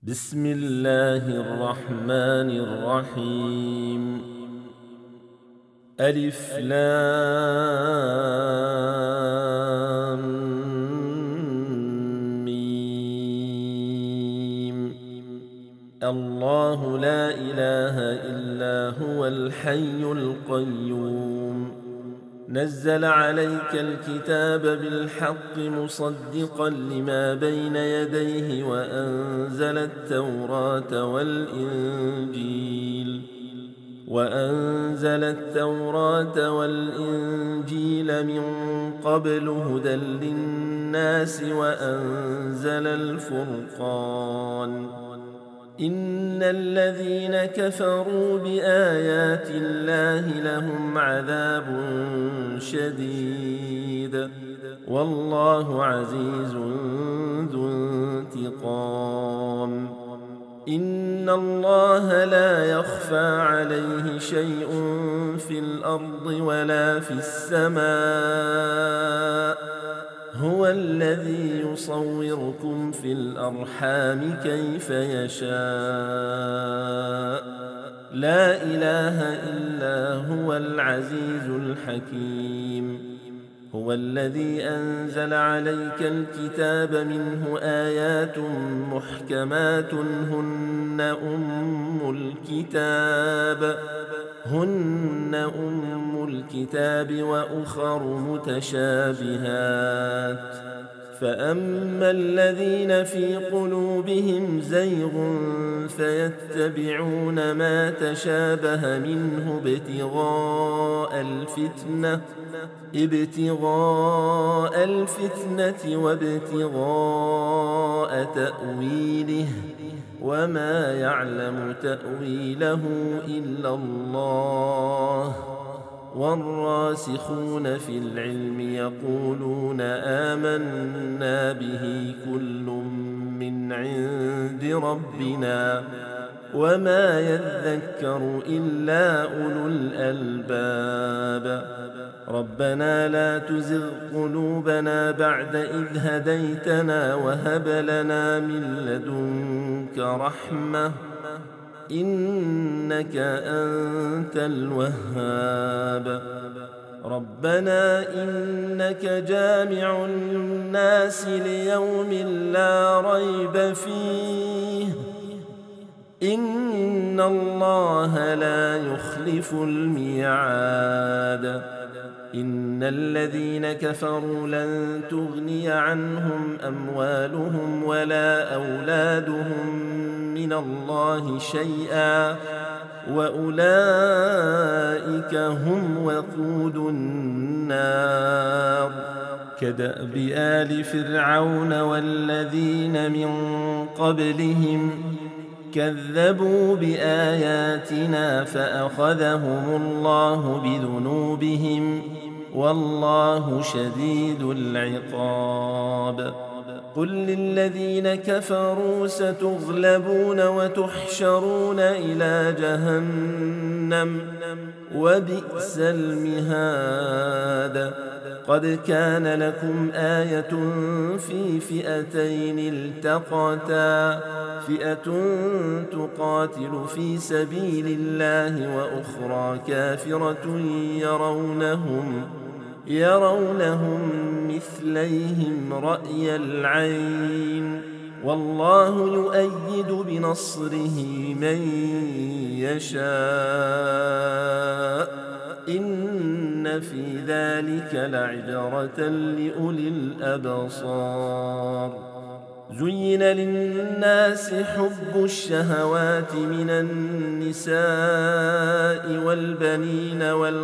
بسم الله الرحمن الرحيم. ألف لام ميم. الله لا إله إلا هو الحي القيوم. نزل عليك الكتاب بالحق مصدقا لما بين يديه وأنزل التوراة والإنجيل من قبل هدى للناس وأنزل الفرقان. إن الذين كفروا بآيات الله لهم عذاب شديد والله عزيز ذو انتقام. إن الله لا يخفى عليه شيء في الأرض ولا في السماء. هو الذي يصوركم في الأرحام كيف يشاء. لا إله إلا هو العزيز الحكيم. هو الذي أنزل عليك الكتاب منه آيات محكمات هن أم الكتاب وأخر متشابهات. فأما الذين في قلوبهم زيغ فيتبعون ما تشابه منه ابتغاء الفتنة وابتغاء تأويله وما يعلم تأويله إلا الله. والراسخون في العلم يقولون آمنا به كل من عند ربنا وما يذكر إلا أولو الألباب. ربنا لا تزغ قلوبنا بعد إذ هديتنا وهب لنا من لدنك رحمة إنك أنت الوهاب. ربنا إنك جامع الناس ليوم لا ريب فيه إن الله لا يخلف الميعاد. إن الذين كفروا لن تغني عنهم أموالهم ولا أولادهم من الله شيئا وأولئك هم وقود النار. كدأب آل فرعون والذين من قبلهم كذبوا بآياتنا فأخذهم الله بذنوبهم والله شديد العقاب. قل للذين كفروا ستغلبون وتحشرون إلى جهنم وبئس المهاد. قد كان لكم آية في فئتين التقتا فئة تقاتل في سبيل الله وأخرى كافرة يرونهم مثليهم رأي العين والله يؤيد بنصره من يشاء. إن في ذلك لعبرة لأولي الأبصار. زين للناس حب الشهوات من النساء والبنين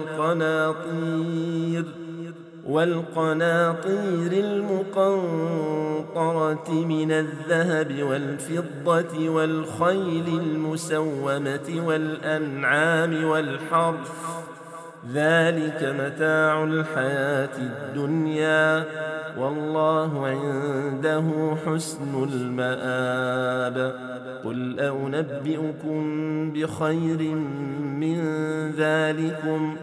والقناطير المقنطرة من الذهب والفضة والخيل المسومة والأنعام والحرث ذلك متاع الحياة الدنيا والله عنده حسن المآب. قل أنبئكم بخير من ذلكم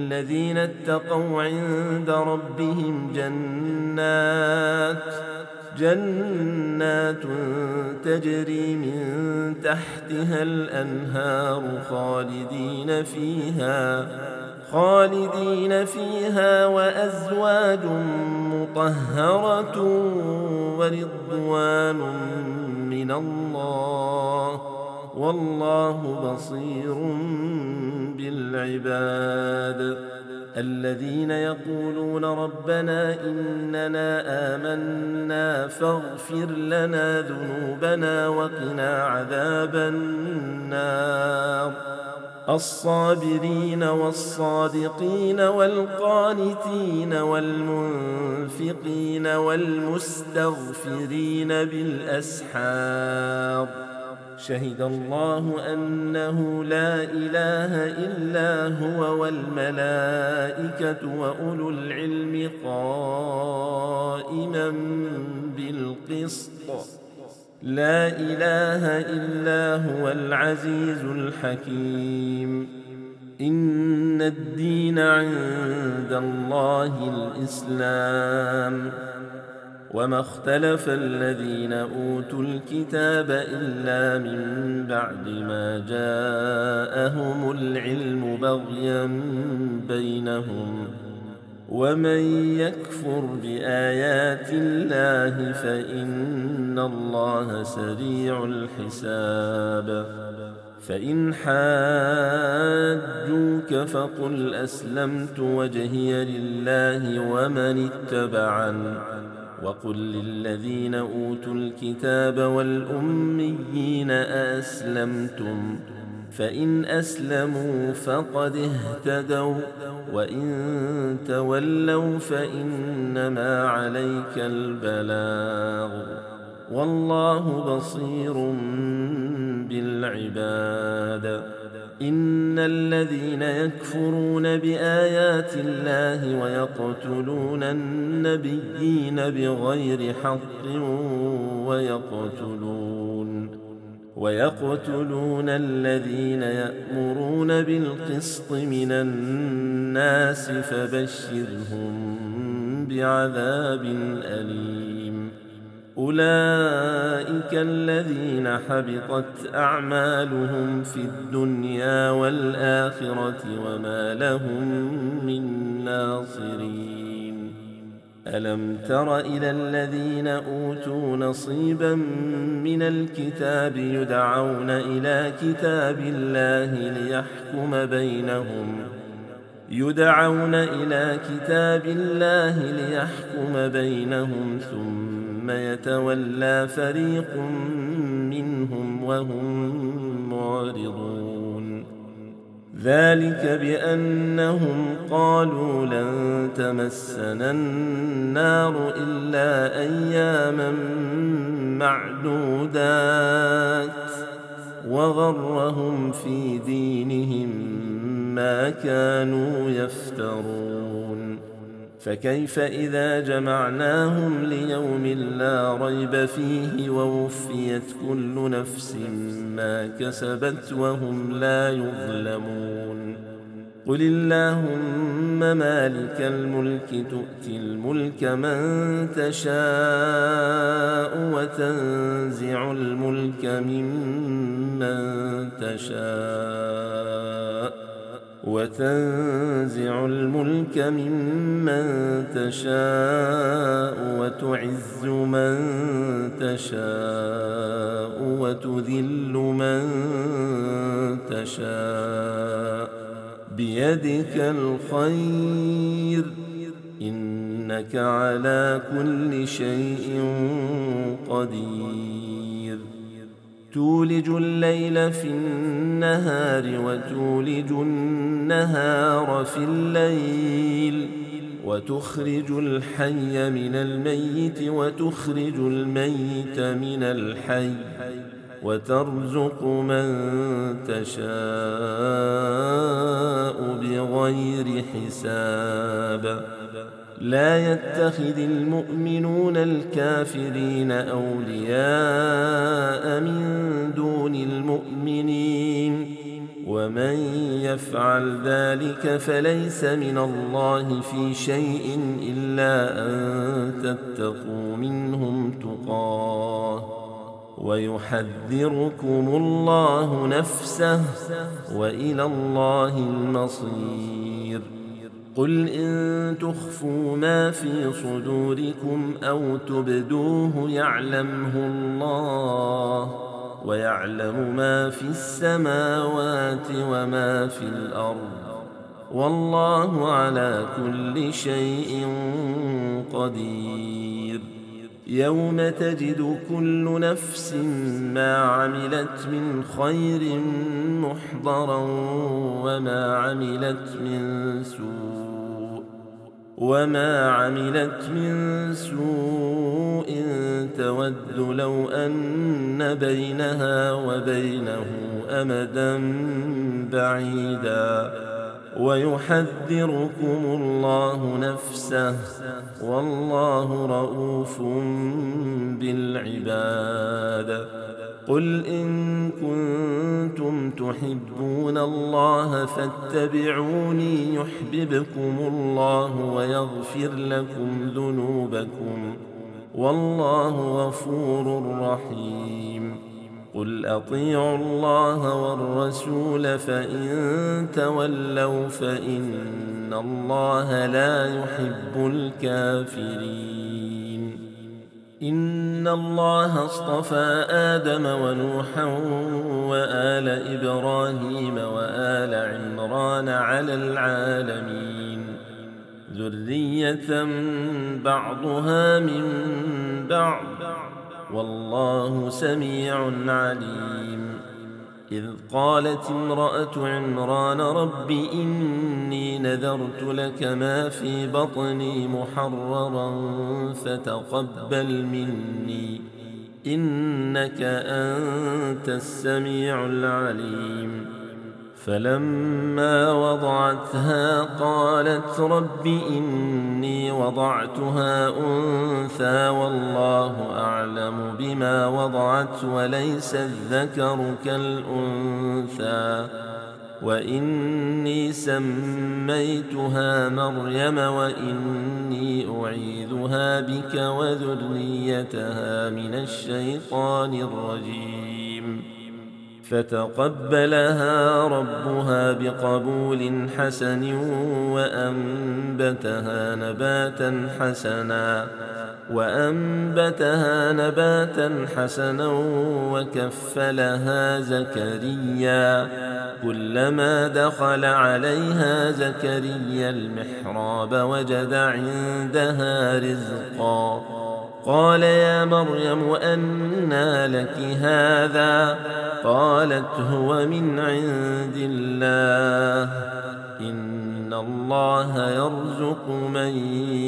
للذين اتقوا عند ربهم جنات تجري من تحتها الأنهار خالدين فيها وأزواج مطهرة ورضوان من الله والله بصير بالعباد. الذين يقولون ربنا إننا آمنا فاغفر لنا ذنوبنا وقنا عذاب النار. الصابرين والصادقين والقانتين والمنفقين والمستغفرين بالأسحار. شهد الله أنه لا إله إلا هو والملائكة وأولو العلم قائما بالقسط لا إله إلا هو العزيز الحكيم. إن الدين عند الله الإسلام وما اختلف الذين أوتوا الكتاب إلا من بعد ما جاءهم العلم بغيا بينهم ومن يكفر بآيات الله فإن الله سريع الحساب. فإن حاجوك فقل أسلمت وجهي لله ومن اتبعني وقل للذين أوتوا الكتاب والأميين أأسلمتم فإن أسلموا فقد اهتدوا وإن تولوا فإنما عليك البلاغ والله بصير بالعباد. إن الذين يكفرون بآيات الله ويقتلون النبيين بغير حق ويقتلون الذين يأمرون بالقسط من الناس فبشرهم بعذاب أليم. أولئك الذين حبطت أعمالهم في الدنيا والآخرة وما لهم من ناصرين. ألم تر إلى الذين أوتوا نصيبا من الكتاب يدعون إلى كتاب الله ليحكم بينهم ثم يتولى فريق منهم وهم معرضون. ذلك بأنهم قالوا لن تمسنا النار إلا أياما معدودات وغرهم في دينهم ما كانوا يفترون. فكيف إذا جمعناهم ليوم لا ريب فيه ووفيت كل نفس ما كسبت وهم لا يظلمون. قل اللهم مالك الملك تؤتي الملك من تشاء وتنزع الملك ممن تشاء وتعز من تشاء وتذل من تشاء بيدك الخير إنك على كل شيء قدير. تولج الليل في النهار وتولج النهار في الليل وتخرج الحي من الميت وتخرج الميت من الحي وترزق من تشاء بغير حساب. لا يتخذ المؤمنون الكافرين أولياء من دون المؤمنين ومن يفعل ذلك فليس من الله في شيء إلا أن تتقوا منهم تقى ويحذركم الله نفسه وإلى الله المصير. قل إن تخفوا ما في صدوركم أو تبدوه يعلمه الله، ويعلم ما في السماوات وما في الأرض، والله على كل شيء قدير. يوم تجد كل نفس ما عملت من خير محضرا وما عملت من سوء تود لو أن بينها وبينه أمدا بعيدا، ويحذركم الله نفسه والله رءوف بالعباد. قل إن كنتم تحبون الله فاتبعوني يحببكم الله ويغفر لكم ذنوبكم، والله غفور رحيم. قل أطيعوا الله والرسول فإن تولوا فإن الله لا يحب الكافرين. إن الله اصطفى آدم ونوحا وآل إبراهيم وآل عمران على العالمين ذرية بعضها من بعض، والله سميع عليم. إذ قالت امرأة عمران رب إني نذرت لك ما في بطني محررا فتقبل مني إنك أنت السميع العليم. فلما وضعتها قالت رب إني وضعتها أنثى والله أعلم بما وضعت وليس الذكر كالأنثى، وإني سميتها مريم وإني أعيذها بك وذريتها من الشيطان الرجيم. فتقبلها ربها بقبول حسن وأنبتها نباتا حسنا وكفلها زكريا. كلما دخل عليها زكريا المحراب وجد عندها رزقا قال يا مريم أنى لك هذا؟ قالت هو من عند الله إن الله يرزق من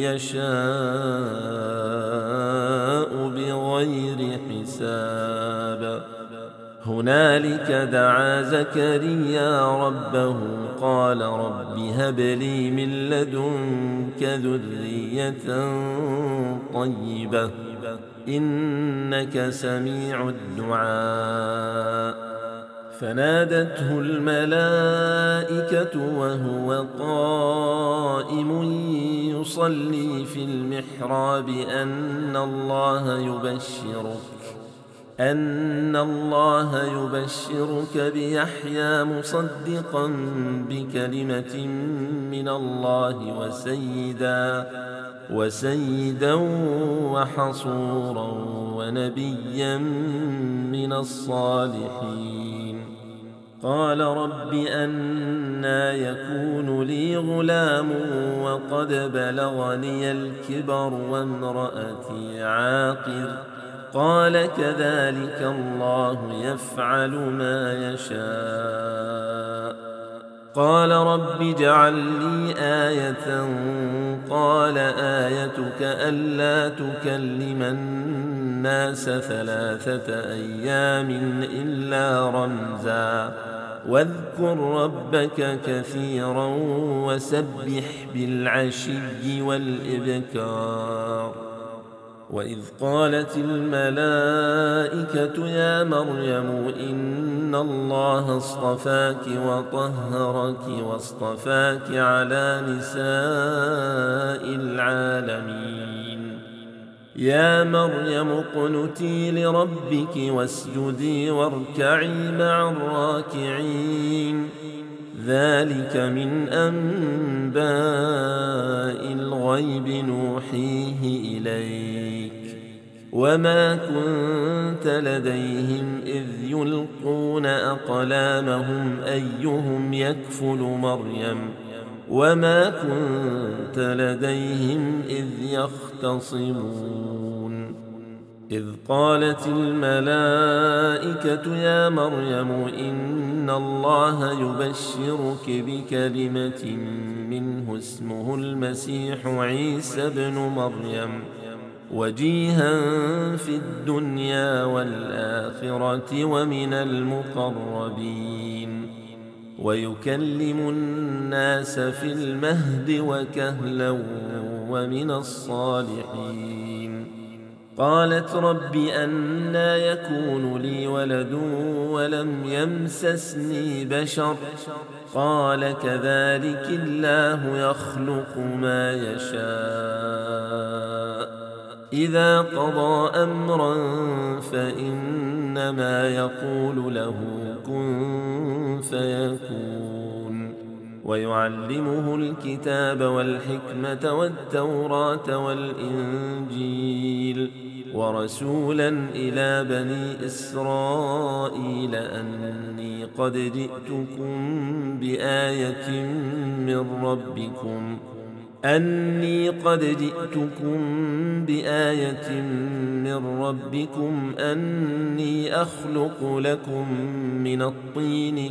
يشاء بغير حساب. هنالك دعا زكريا ربه قال رب هب لي من لدنك ذرية طيبة إنك سميع الدعاء. فنادته الملائكة وهو قائم يصلي في المحراب أن الله يبشرك بيحيى مصدقا بكلمة من الله وسيدا وحصورا ونبيا من الصالحين. قال رب أنى يكون لي غلام وقد بلغني الكبر وامرأتي عاقر؟ قال كذلك الله يفعل ما يشاء. قال رب اجعل لي آية قال آيتك ألا تكلم الناس 3 أيام إلا رمزا واذكر ربك كثيرا وسبح بالعشي والإبكار. وإذ قالت الملائكة يا مريم إن الله اصطفاك وطهرك واصطفاك على نساء العالمين. يا مريم اقنتي لربك واسجدي واركعي مع الراكعين ذلك من أنباء الغيب نوحيه إليك وما كنت لديهم إذ يلقون أقلامهم أيهم يكفل مريم وما كنت لديهم إذ يختصمون إذ قالت الملائكة يا مريم إن الله يبشرك بكلمة منه اسمه المسيح عيسى بن مريم وجيها في الدنيا والآخرة ومن المقربين ويكلم الناس في المهد وكهلا ومن الصالحين قالت رب أنى يكون لي ولد ولم يمسسني بشر قال كذلك الله يخلق ما يشاء إذا قضى أمرا فإنما يقول له كن فيكون ويعلمه الكتاب والحكمة والتوراة والإنجيل ورسولا إلى بني إسرائيل أني قد جئتكم بآية من ربكم أني أخلق لكم من الطين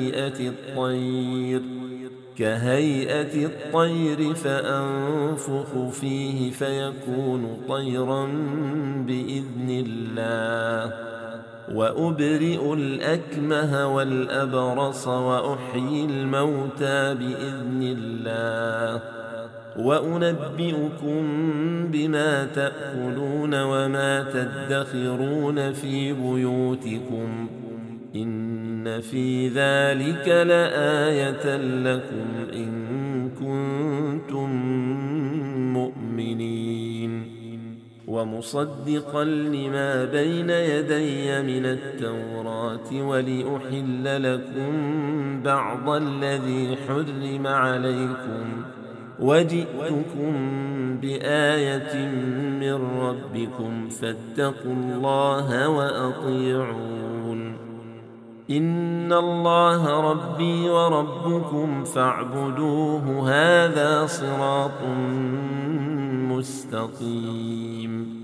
كهيئة الطير فأنفخ فيه فيكون طيرا بإذن الله وأبرئ الأكمه والأبرص وأحيي الموتى بإذن الله وأنبئكم بما تأكلون وما تدخرون في بيوتكم إن في ذلك لآية لكم إن كنتم مؤمنين ومصدقا لما بين يدي من التوراة ولأحل لكم بعض الذي حرم عليكم وجئتكم بآية من ربكم فاتقوا الله وأطيعون إن الله ربي وربكم فاعبدوه هذا صراط مستقيم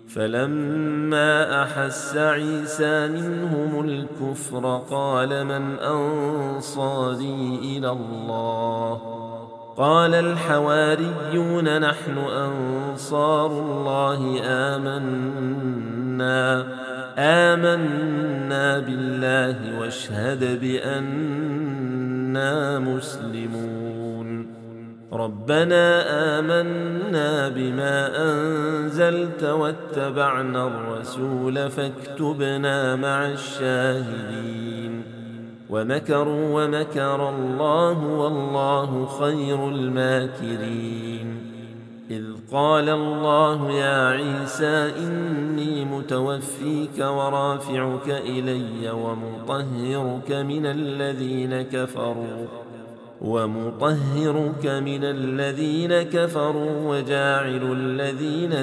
فلما أحس عيسى منهم الكفر قال من أنصاري إلى الله قال الحواريون نحن أنصار الله آمنا بالله واشهد بأننا مسلمون ربنا آمنا بما أنزلت واتبعنا الرسول فاكتبنا مع الشاهدين ومكروا ومكر الله والله خير الماكرين إذ قال الله يا عيسى إني متوفيك ورافعك إلي ومطهرك من الذين كفروا وجاعل الذين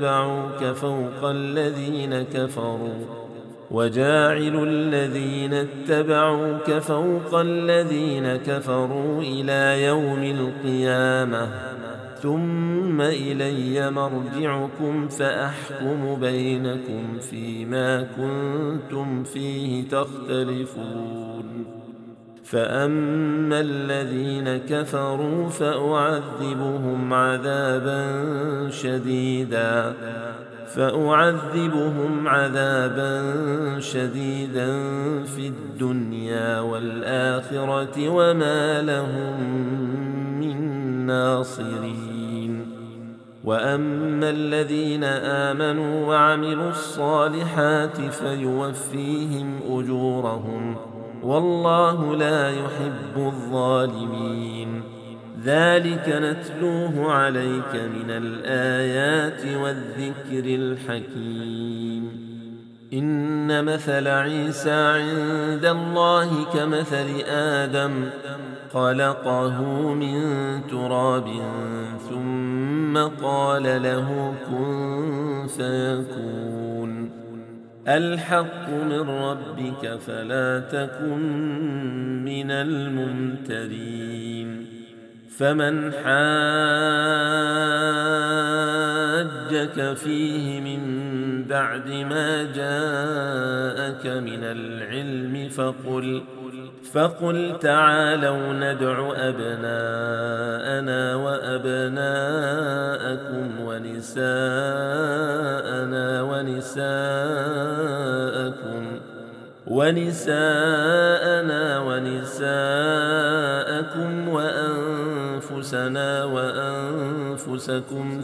اتبعوك فوق الذين كفروا إلى يوم القيامة ثم إلي مرجعكم فأحكم بينكم فيما كنتم فيه تختلفون فأما الذين كفروا فأعذبهم عذابا شديدا في الدنيا والآخرة وما لهم من ناصرين وأما الذين آمنوا وعملوا الصالحات فيوفيهم أجورهم والله لا يحب الظالمين ذلك نتلوه عليك من الآيات والذكر الحكيم. إن مثل عيسى عند الله كمثل آدم خلقه من تراب ثم قال له كن فيكون. الحق من ربك فلا تكن من الممترين. فمن حاجك فيه من بعد ما جاءك من العلم فقل تعالوا ندع أبناءنا وأبناءكم ونساءنا ونساءكم وأنفسنا وأنفسكم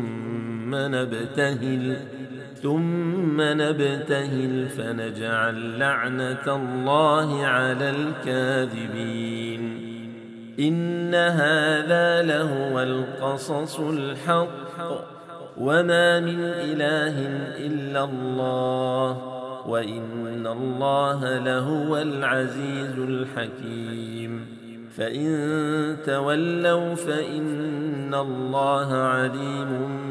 ثم نبتهل فنجعل لعنة الله على الكاذبين. إن هذا لهو القصص الحق وما من إله إلا الله وإن الله لهو العزيز الحكيم. فإن تولوا فإن الله عليم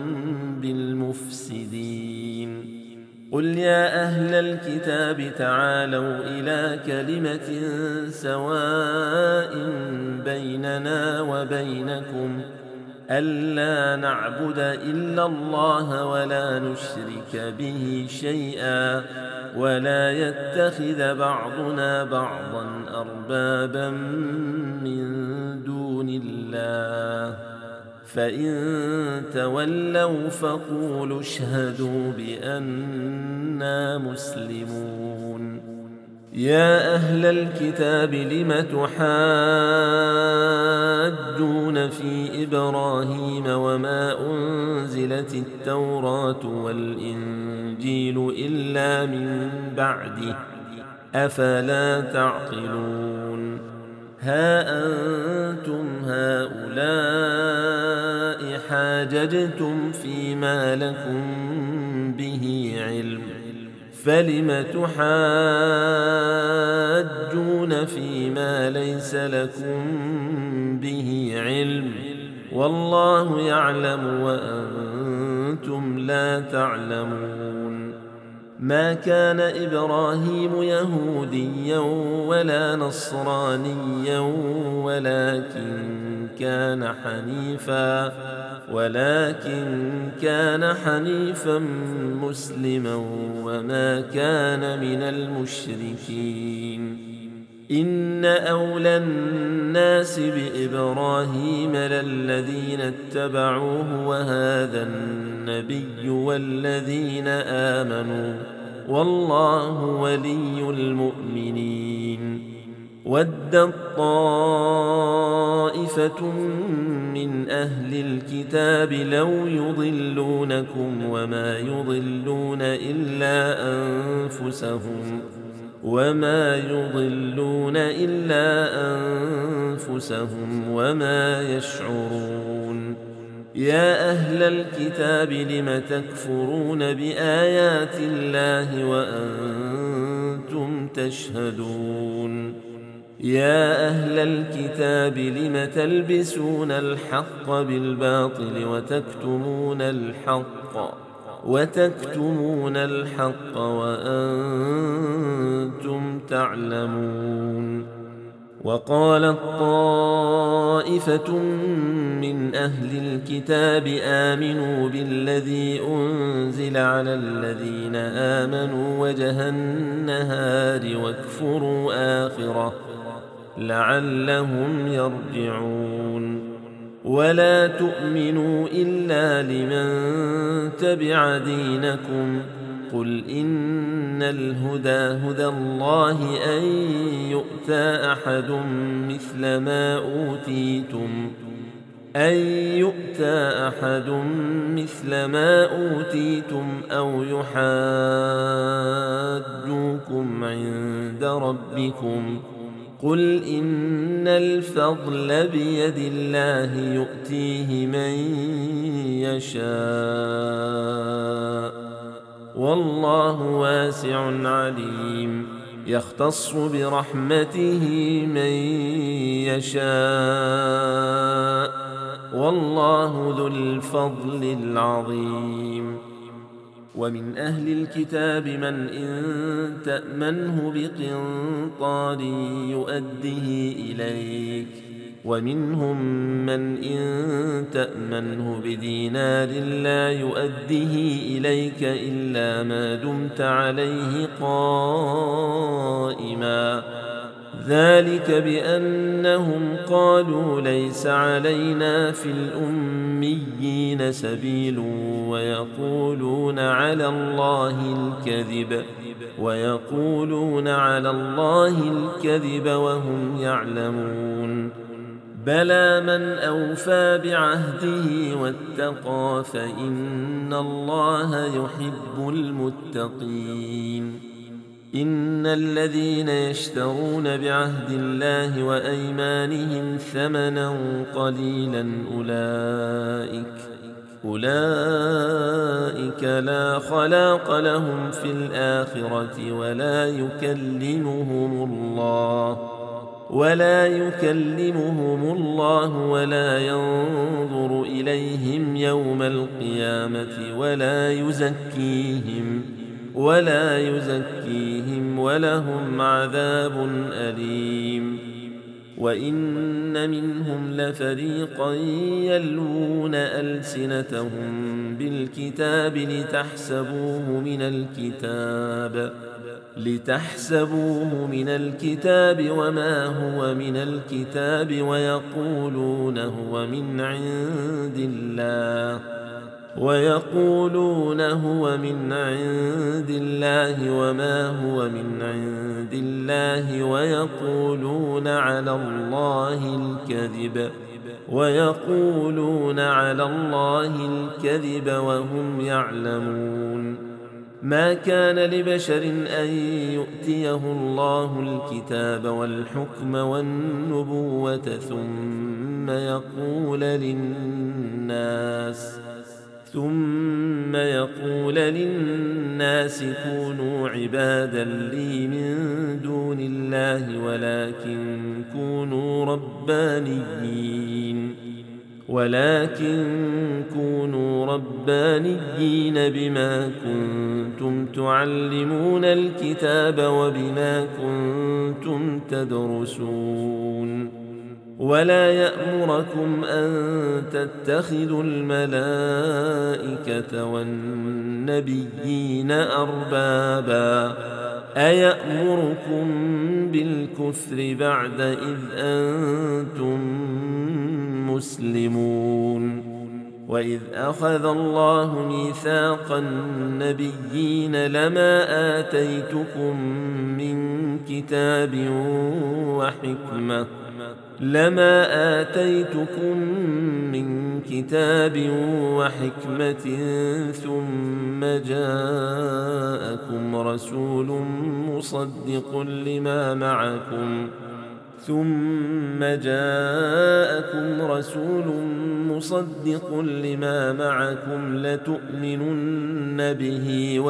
بالمفسدين. قل يا أهل الكتاب تعالوا إلى كلمة سواء بيننا وبينكم ألا نعبد إلا الله ولا نشرك به شيئا ولا يتخذ بعضنا بعضا أربابا من دون الله. فإن تولوا فقولوا اشهدوا بأننا مسلمون. يا أهل الكتاب لم تحاجون في إبراهيم وما أنزلت التوراة والإنجيل إلا من بعده أفلا تعقلون. ها أنتم هؤلاء حاججتم فيما لكم به علم فلم تحاجون فيما ليس لكم به علم والله يعلم وأنتم لا تعلمون. ما كان إبراهيم يهوديا ولا نصرانيا ولكن كان حنيفا مسلما وما كان من المشركين. إن أولى الناس بإبراهيم للذين اتبعوه وهذا النبي والذين آمنوا والله ولي المؤمنين. ودت طائفة من أهل الكتاب لو يضلونكم وما يضلون إلا أنفسهم وما يشعرون. يا أهل الكتاب لم تكفرون بآيات الله وأنتم تشهدون. يا أهل الكتاب لم تلبسون الحق بالباطل وتكتمون الحق وأنتم تعلمون. وقالت طائفة من أهل الكتاب آمنوا بالذي أنزل على الذين آمنوا وجه النهار واكفروا آخره لعلهم يرجعون. ولا تؤمنوا إلا لمن تبع دينكم قل إن الهدى هدى الله أن يؤتى أحد مثل ما أوتيتم أو يحاجوكم عند ربكم قل إن الفضل بيد الله يؤتيه من يشاء والله واسع عليم يختص برحمته من يشاء والله ذو الفضل العظيم ومن أهل الكتاب من إن تأمنه بقنطار يؤده إليك ومنهم من إن تأمنه بدينار لا يؤده إليك إلا ما دمت عليه قائما ذلك بأنهم قالوا ليس علينا في الأميين سبيل ويقولون على الله الكذب وهم يعلمون بلى من أوفى بعهده واتقى فإن الله يحب المتقين إن الذين يشترون بعهد الله وأيمانهم ثمنا قليلا أولئك لا خلاق لهم في الآخرة ولا يكلمهم الله ولا ينظر إليهم يوم القيامة ولا يزكيهم ولهم عذاب أليم وإن منهم لفريقا يلوون ألسنتهم بالكتاب لتحسبوه من الكتاب وما هو من الكتاب ويقولون هو من عند الله وما هو من عند الله ويقولون على الله الكذب وهم يعلمون ما كان لبشر أن يؤتيه الله الكتاب والحكم والنبوة ثم يقول للناس كونوا عبادا لي من دون الله ولكن كونوا ربانيين بما كنتم تعلمون الكتاب وبما كنتم تدرسون ولا يأمركم أن تتخذوا الملائكة والنبيين أربابا أيأمركم بالكفر بعد إذ أنتم مسلمون وإذ أخذ الله ميثاق النبيين لما آتيتكم من كتاب وحكمة ثم جاءكم رسول مصدق لما معكم لتؤمنن به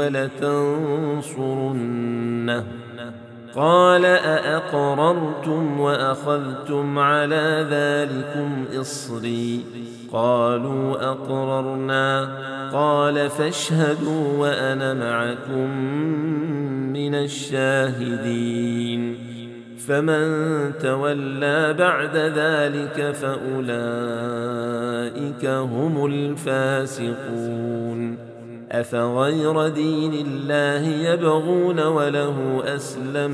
ولتنصرنه قال أأقررتم وأخذتم على ذلكم إصري قالوا أقررنا قال فاشهدوا وأنا معكم من الشاهدين فمن تولى بعد ذلك فأولئك هم الفاسقون أفغير دين الله يبغون وله أسلم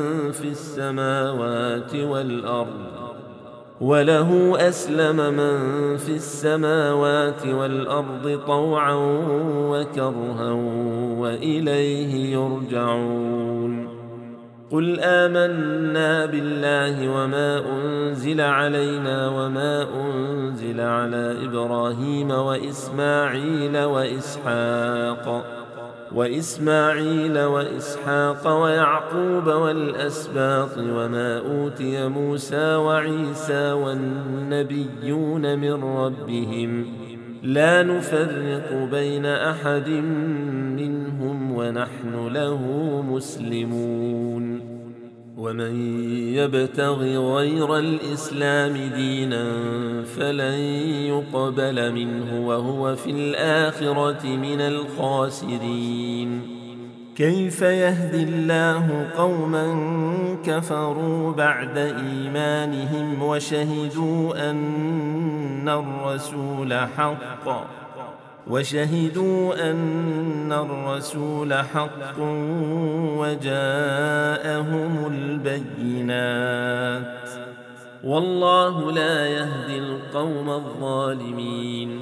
من في السماوات والأرض طوعا وكرها وإليه يرجعون قل آمنا بالله وما أنزل علينا وما أنزل على إبراهيم وإسماعيل وإسماعيل وإسحاق ويعقوب والأسباط وما أوتي موسى وعيسى والنبيون من ربهم لا نفرق بين أحد منهم ونحن له مسلمون. ومن يبتغ غير الإسلام دينا فلن يقبل منه وهو في الآخرة من الخاسرين. كيف يهدي الله قوما كفروا بعد إيمانهم وشهدوا أن الرسول حق وجاءهم البينات والله لا يهدي القوم الظالمين.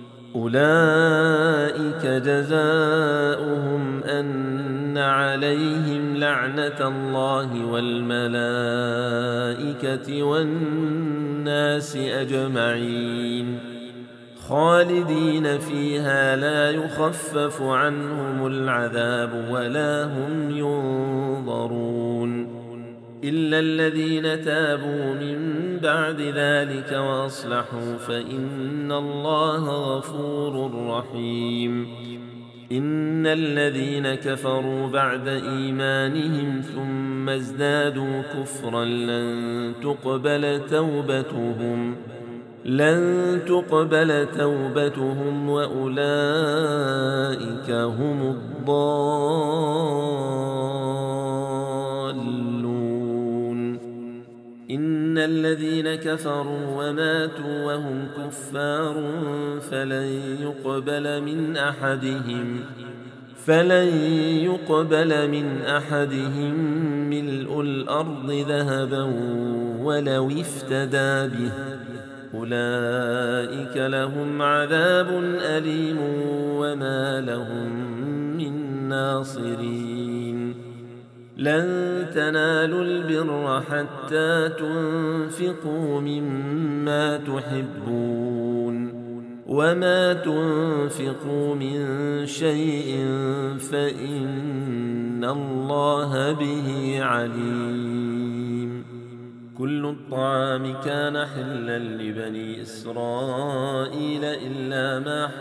أولئك جزاؤهم أن عليهم لعنة الله والملائكة والناس أجمعين خالدين فيها لا يخفف عنهم العذاب ولا هم ينظرون إلا الذين تابوا من بعد ذلك وأصلحوا فإن الله غفور رحيم. إن الذين كفروا بعد إيمانهم ثم ازدادوا كفرا لن تقبل توبتهم وأولئك هم الضالون. إن الذين كفروا وماتوا وهم كفار فلن يقبل من أحدهم ملء الأرض ذهبا ولو افتدى به أولئك لهم عذاب أليم وما لهم من ناصرين. لن تنالوا البر حتى تنفقوا مما تحبون وما تنفقوا من شيء فإن الله به عليم. كل الطعام كان حلا لبني إسرائيل إلا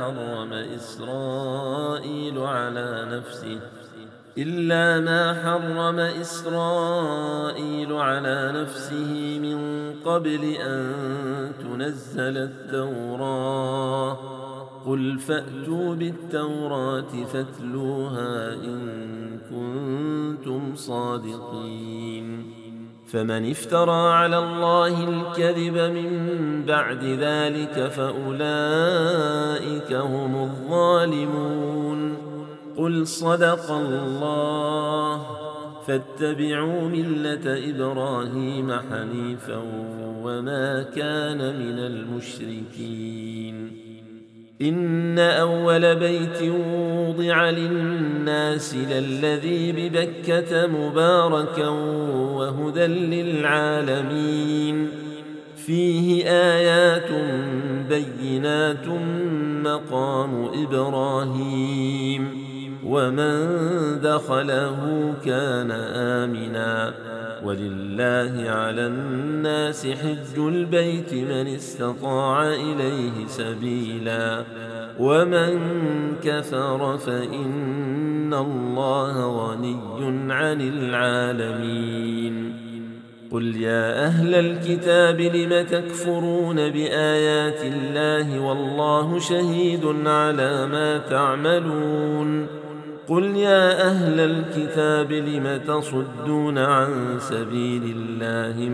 ما حرم إسرائيل على نفسه من قبل أن تنزل التوراة قل فأتوا بالتوراة فاتلوها إن كنتم صادقين. فمن افترى على الله الكذب من بعد ذلك فأولئك هم الظالمون. قل صدق الله فاتبعوا ملة إبراهيم حنيفا وما كان من المشركين. إن أول بيت وضع للناس للذي ببكة مباركا وهدى للعالمين فيه آيات بينات مقام إبراهيم ومن دخله كان آمنا ولله على الناس حج البيت من استطاع إليه سبيلا ومن كفر فإن الله غني عن العالمين. قل يا أهل الكتاب لم تكفرون بآيات الله والله شهيد على ما تعملون. قل يا أهل الكتاب لم تصدون عن سبيل الله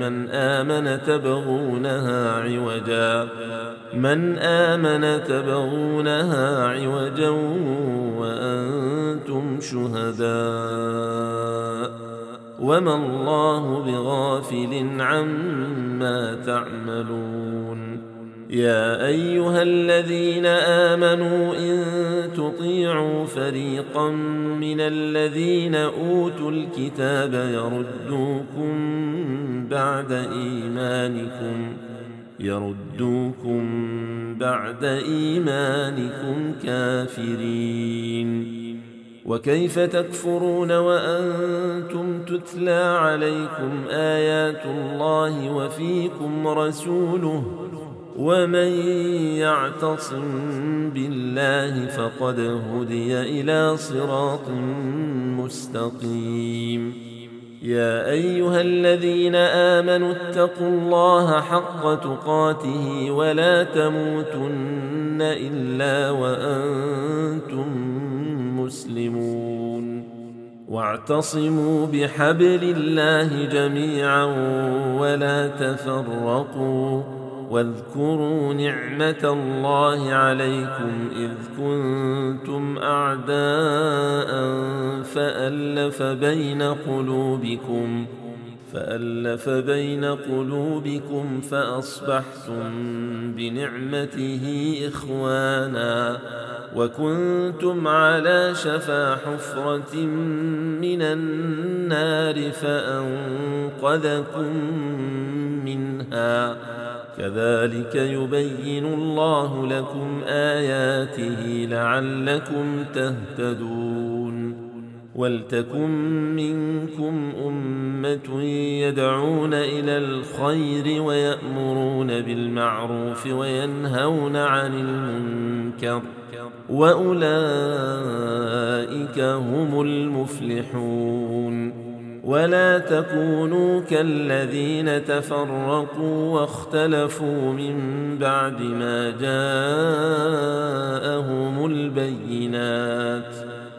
من آمن تبغونها عوجا وأنتم شهداء وما الله بغافل عما تعملون. يا أيها الذين آمنوا إن تطيعوا فريقا من الذين أوتوا الكتاب يردوكم بعد إيمانكم كافرين وكيف تكفرون وأنتم تتلى عليكم آيات الله وفيكم رسوله ومن يعتصم بالله فقد هدي إلى صراط مستقيم. يا أيها الذين آمنوا اتقوا الله حق تقاته ولا تموتن إلا وأنتم مسلمون. واعتصموا بحبل الله جميعا ولا تفرقوا واذكروا نعمة الله عليكم إذ كنتم أعداء فألف بين قلوبكم فأصبحتم بنعمته إخوانا وكنتم على شفا حفرة من النار فأنقذكم منها كذلك يبين الله لكم آياته لعلكم تهتدون. ولتكن منكم أمة يدعون إلى الخير ويأمرون بالمعروف وينهون عن المنكر وأولئك هم المفلحون. ولا تكونوا كالذين تفرقوا واختلفوا من بعد ما جاءهم البينات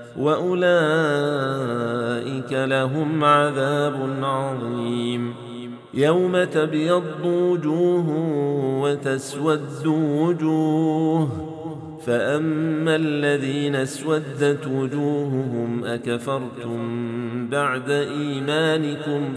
وأولئك لهم عذاب عظيم. يوم تبيض وجوه وتسود وجوه فأما الذين اسودت وجوههم أكفرتم بعد إيمانكم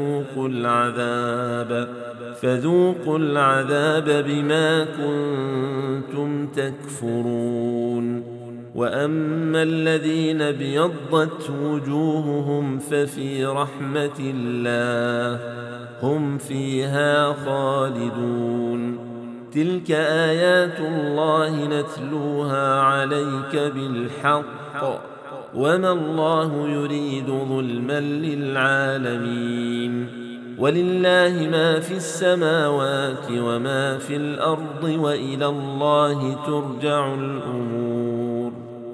فذوقوا العذاب بما كنتم تكفرون. وأما الذين ابيضت وجوههم ففي رحمة الله هم فيها خالدون. تلك آيات الله نتلوها عليك بالحق وما الله يريد ظلما للعالمين. ولله ما في السماوات وما في الأرض وإلى الله ترجع الأمور.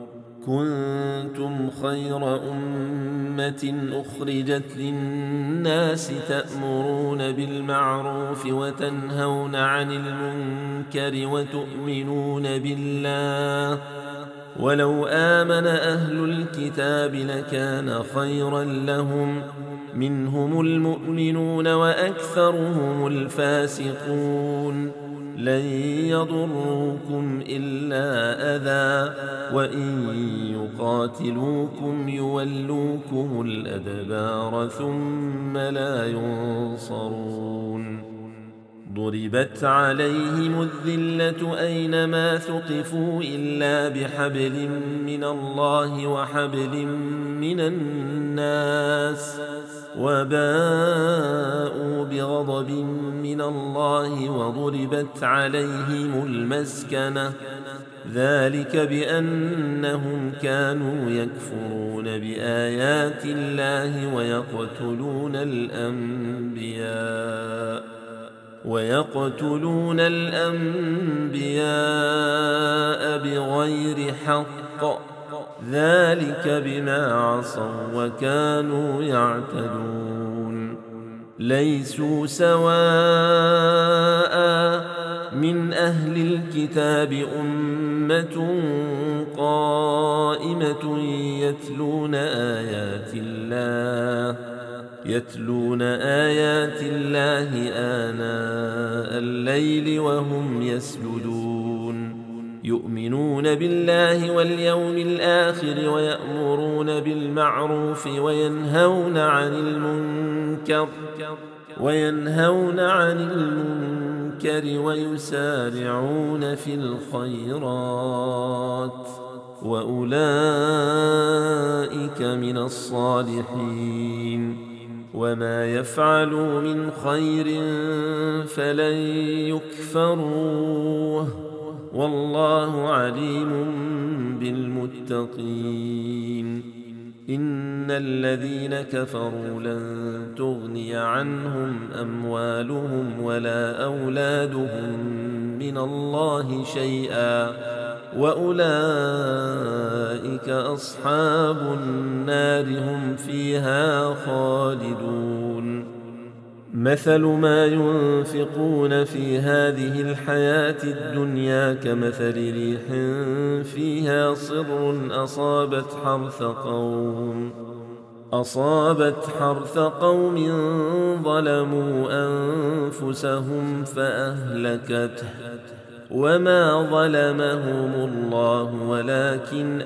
كنتم خير أمة أخرجت للناس تأمرون بالمعروف وتنهون عن المنكر وتؤمنون بالله ولو آمن أهل الكتاب لكان خيرا لهم منهم المؤمنون وأكثرهم الفاسقون. لن يضروكم إلا أذى وإن يقاتلوكم يولوكم الأدبار ثم لا ينصرون. ضربت عليهم الذلة أينما ثقفوا إلا بحبل من الله وحبل من الناس وباءوا بغضب من الله وضربت عليهم المسكنة ذلك بأنهم كانوا يكفرون بآيات الله ويقتلون الأنبياء بغير حق ذلك بما عصوا وكانوا يعتدون. ليسوا سواء من أهل الكتاب أمة قائمة يتلون آيات الله آناء الليل وهم يسجدون يؤمنون بالله واليوم الآخر ويأمرون بالمعروف وينهون عن المنكر ويسارعون في الخيرات وأولئك من الصالحين. وما يفعلوا من خير فلن يكفروه والله عليم بالمتقين. إن الذين كفروا لن تغني عنهم أموالهم ولا أولادهم من الله شيئا، وأولئك أصحاب النار هم فيها خالدون. مثل ما ينفقون في هذه الحياة الدنيا كمثل ريح فيها صر أصابت حرث قوم ظلموا أنفسهم فأهلكته، وما ظلمهم الله ولكن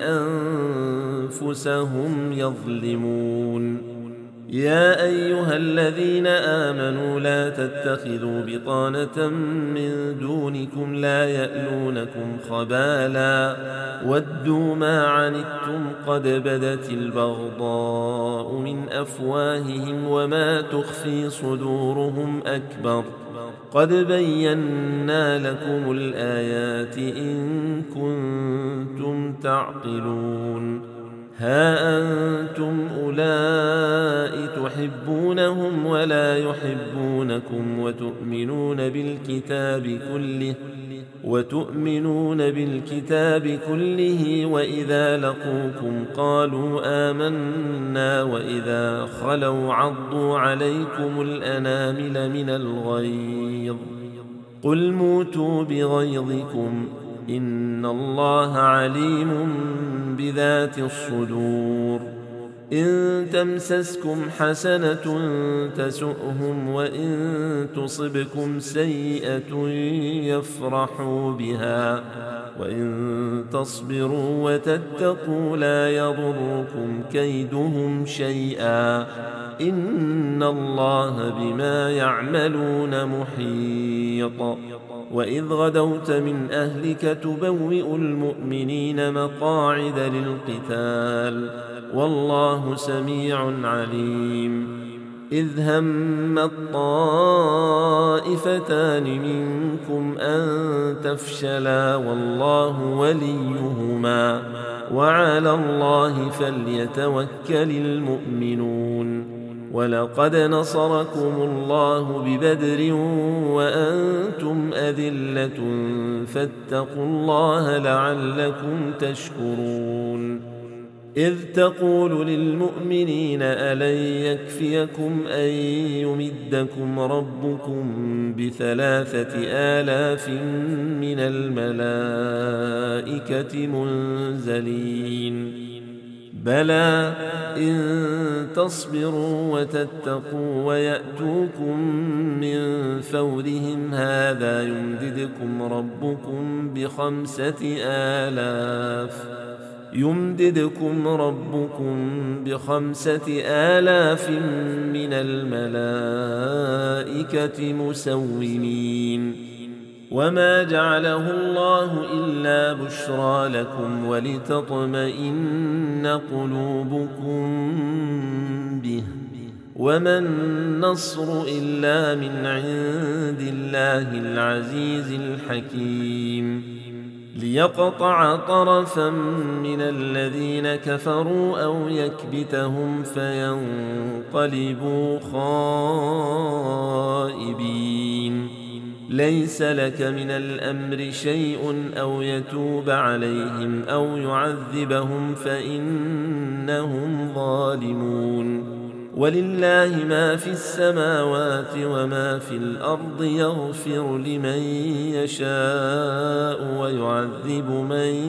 أنفسهم يظلمون. يا أيها الذين آمنوا لا تتخذوا بطانة من دونكم لا يألونكم خبالا ودوا ما عنتم قد بدت البغضاء من أفواههم وما تخفي صدورهم أكبر، قد بينا لكم الآيات إن كنتم تعقلون. ها أنتم أولئك تحبونهم ولا يحبونكم وتؤمنون بالكتاب كله وإذا لقوكم قالوا آمنا وإذا خلوا عضوا عليكم الأنامل من الغيظ قل موتوا بغيظكم إن الله عليم بذات الصدور. إن تمسسكم حسنة تسؤهم وإن تصبكم سيئة يفرحوا بها وإن تصبروا وتتقوا لا يضركم كيدهم شيئا إن الله بما يعملون محيط. وإذ غدوت من أهلك تبوئ المؤمنين مقاعد للقتال والله سميع عليم. إذ هم الطائفتان منكم أن تفشلا والله وليهما وعلى الله فليتوكل المؤمنون. ولقد نصركم الله ببدر وأنتم أذلة فاتقوا الله لعلكم تشكرون. إذ تقول للمؤمنين ألن يكفيكم أن يمدكم ربكم ب3,000 من الملائكة منزلين بلى إن تصبروا وتتقوا ويأتوكم من فورهم هذا يمددكم ربكم ب5,000 من الملائكة مسومين. وما جعله الله إلا بشرى لكم ولتطمئن قلوبكم به وما النصر إلا من عند الله العزيز الحكيم. ليقطع طرفا من الذين كفروا أو يكبتهم فينقلبوا خائبين. ليس لك من الأمر شيء أو يتوب عليهم أو يعذبهم فإنهم ظالمون. ولله ما في السماوات وما في الأرض يغفر لمن يشاء ويعذب من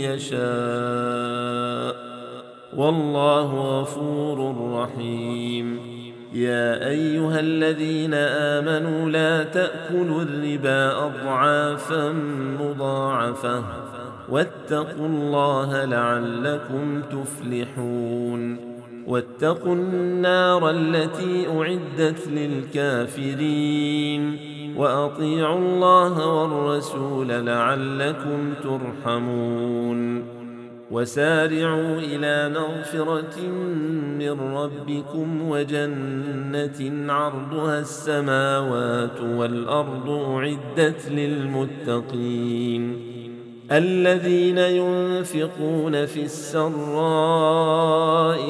يشاء والله غفور رحيم. يا أيها الذين آمنوا لا تأكلوا الربا أضعافا مضاعفة واتقوا الله لعلكم تفلحون. واتقوا النار التي أعدت للكافرين وأطيعوا الله والرسول لعلكم ترحمون. وسارعوا إلى مغفرة من ربكم وجنة عرضها السماوات والأرض أعدت للمتقين الذين ينفقون في السراء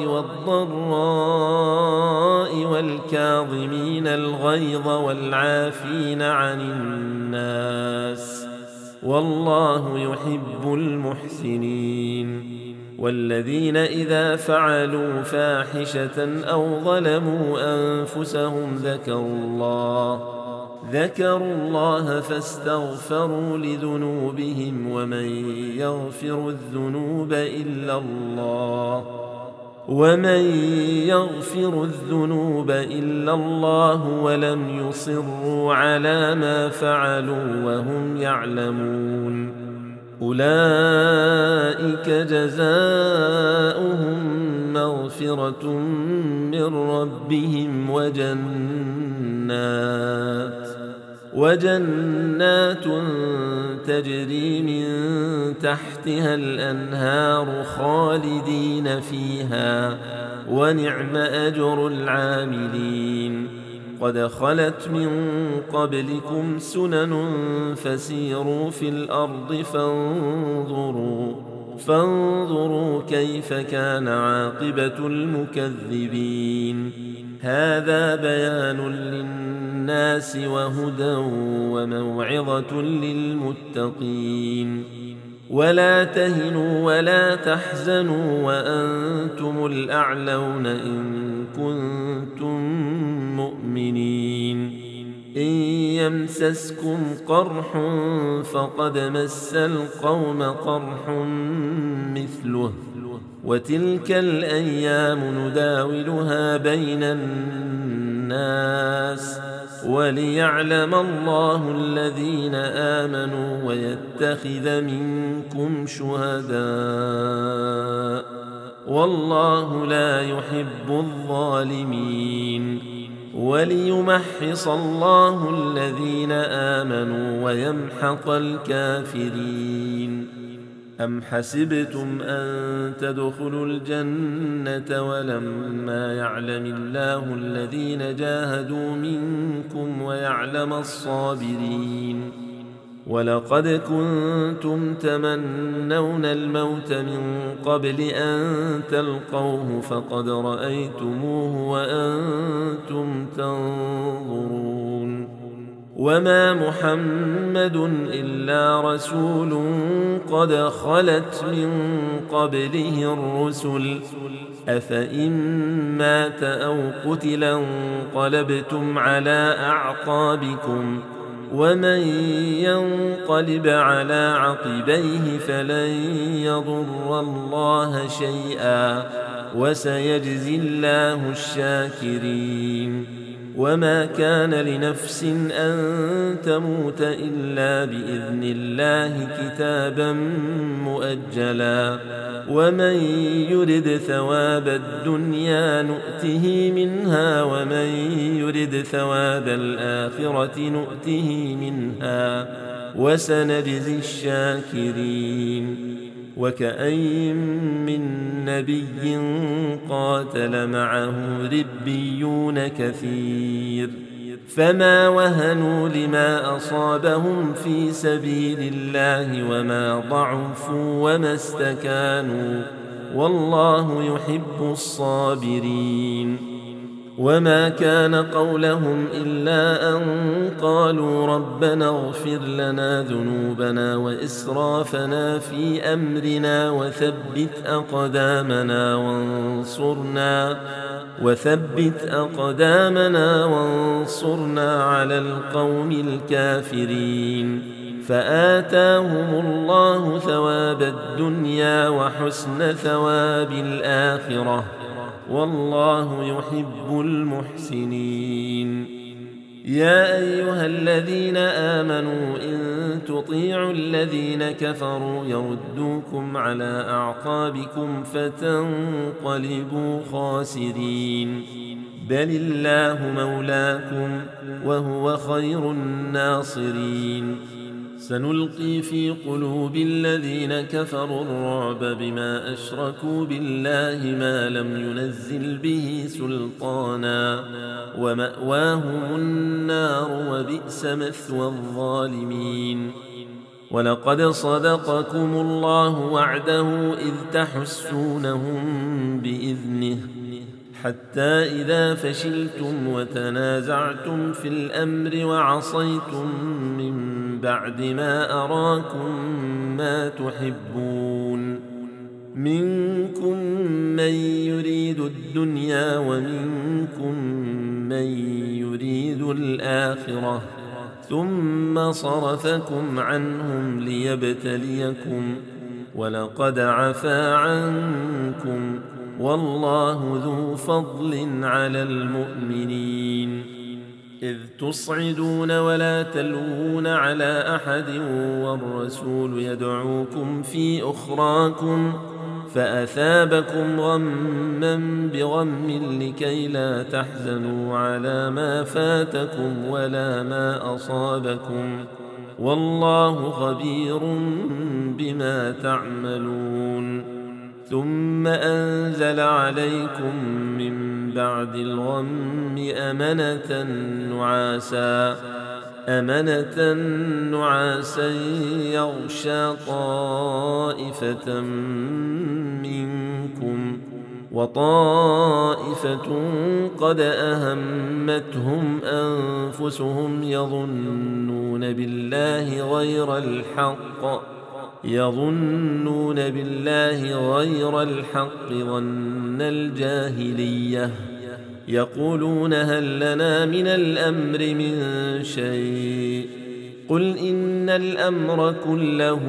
والضراء والكاظمين الغيظ والعافين عن الناس والله يحب المحسنين. والذين إذا فعلوا فاحشة أو ظلموا أنفسهم ذكروا الله فاستغفروا لذنوبهم ومن يغفر الذنوب إلا الله ولم يصروا على ما فعلوا وهم يعلمون أولئك جزاؤهم مغفرة من ربهم وجنات تجري من تحتها الأنهار خالدين فيها ونعم أجر العاملين. قد خلت من قبلكم سنن فسيروا في الأرض فانظروا كيف كان عاقبة المكذبين. هذا بيان للناس وهدى وموعظة للمتقين. ولا تهنوا ولا تحزنوا وأنتم الأعلون إن كنتم مؤمنين. إن يمسسكم قرح فقد مس القوم قرح مثله وتلك الأيام نداولها بين الناس وليعلم الله الذين آمنوا ويتخذ منكم شهداء والله لا يحب الظالمين. وليمحص الله الذين آمنوا ويمحق الكافرين. أم حسبتم أن تدخلوا الجنة ولما يعلم الله الذين جاهدوا منكم ويعلم الصابرين. ولقد كنتم تمنون الموت من قبل أن تلقوه فقد رأيتموه وأنتم تنظرون. وما محمد إلا رسول قد خلت من قبله الرسل أفإن مات أو قتل انقلبتم على أعقابكم ومن ينقلب على عقبيه فلن يضر الله شيئا وسيجزي الله الشاكرين. وما كان لنفس أن تموت إلا بإذن الله كتابا مؤجلا ومن يرد ثواب الدنيا نؤته منها ومن يرد ثواب الآخرة نؤته منها وسنجزي الشاكرين. وكأين من نبي قاتل معه ربيون كثير فما وهنوا لما أصابهم في سبيل الله وما ضعفوا وما استكانوا والله يحب الصابرين. وما كان قولهم إلا أن قالوا ربنا اغفر لنا ذنوبنا وإسرافنا في أمرنا وثبت أقدامنا وانصرنا على القوم الكافرين. فآتاهم الله ثواب الدنيا وحسن ثواب الآخرة والله يحب المحسنين. يا أيها الذين آمنوا إن تطيعوا الذين كفروا يردوكم على أعقابكم فتنقلبوا خاسرين. بل الله مولاكم وهو خير الناصرين. سنلقي في قلوب الذين كفروا الرعب بما أشركوا بالله ما لم ينزل به سلطانا ومأواهم النار وبئس مثوى الظالمين. ولقد صدقكم الله وعده إذ تحسونهم بإذنه حتى إذا فشلتم وتنازعتم في الأمر وعصيتم من بعد ما أراكم ما تحبون منكم من يريد الدنيا ومنكم من يريد الآخرة ثم صرفكم عنهم ليبتليكم ولقد عفا عنكم والله ذو فضل على المؤمنين إذ تصعدون ولا تلوون على أحد والرسول يدعوكم في أخراكم فأثابكم غما بغم لكي لا تحزنوا على ما فاتكم ولا ما أصابكم والله خبير بما تعملون ثم أنزل عليكم من بعد الغم أمنة نعاسا يغشى طائفة منكم وطائفة قد أهمتهم أنفسهم يظنون بالله غير الحق ظن الجاهلية يقولون هل لنا من الأمر من شيء قل إن الأمر كله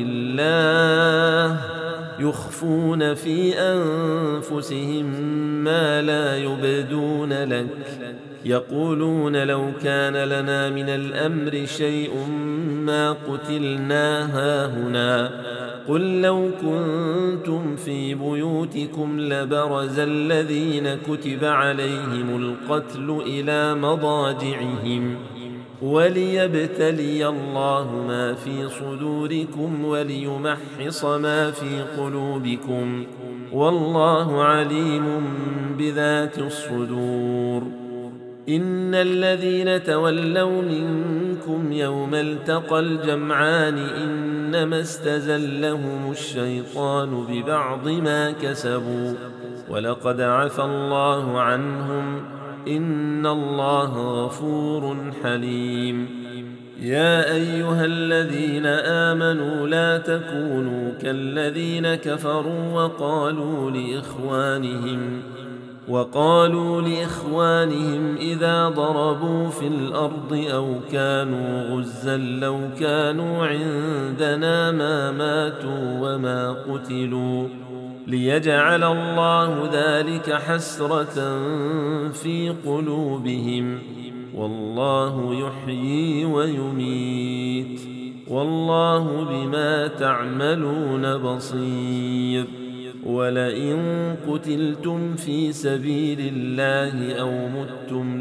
لله يخفون في أنفسهم ما لا يبدون لك يقولون لو كان لنا من الأمر شيء ما قتلنا هاهنا قل لو كنتم في بيوتكم لبرز الذين كتب عليهم القتل إلى مضاجعهم وليبتلي الله ما في صدوركم وليمحص ما في قلوبكم والله عليم بذات الصدور إن الذين تولوا منكم يوم التقى الجمعان إنما استزلهم الشيطان ببعض ما كسبوا ولقد عفى الله عنهم إن الله غفور حليم يا أيها الذين آمنوا لا تكونوا كالذين كفروا وقالوا لإخوانهم إذا ضربوا في الأرض أو كانوا غزا لو كانوا عندنا ما ماتوا وما قتلوا ليجعل الله ذلك حسرة في قلوبهم والله يحيي ويميت والله بما تعملون بصير ولئن قتلتم في سبيل الله أو متم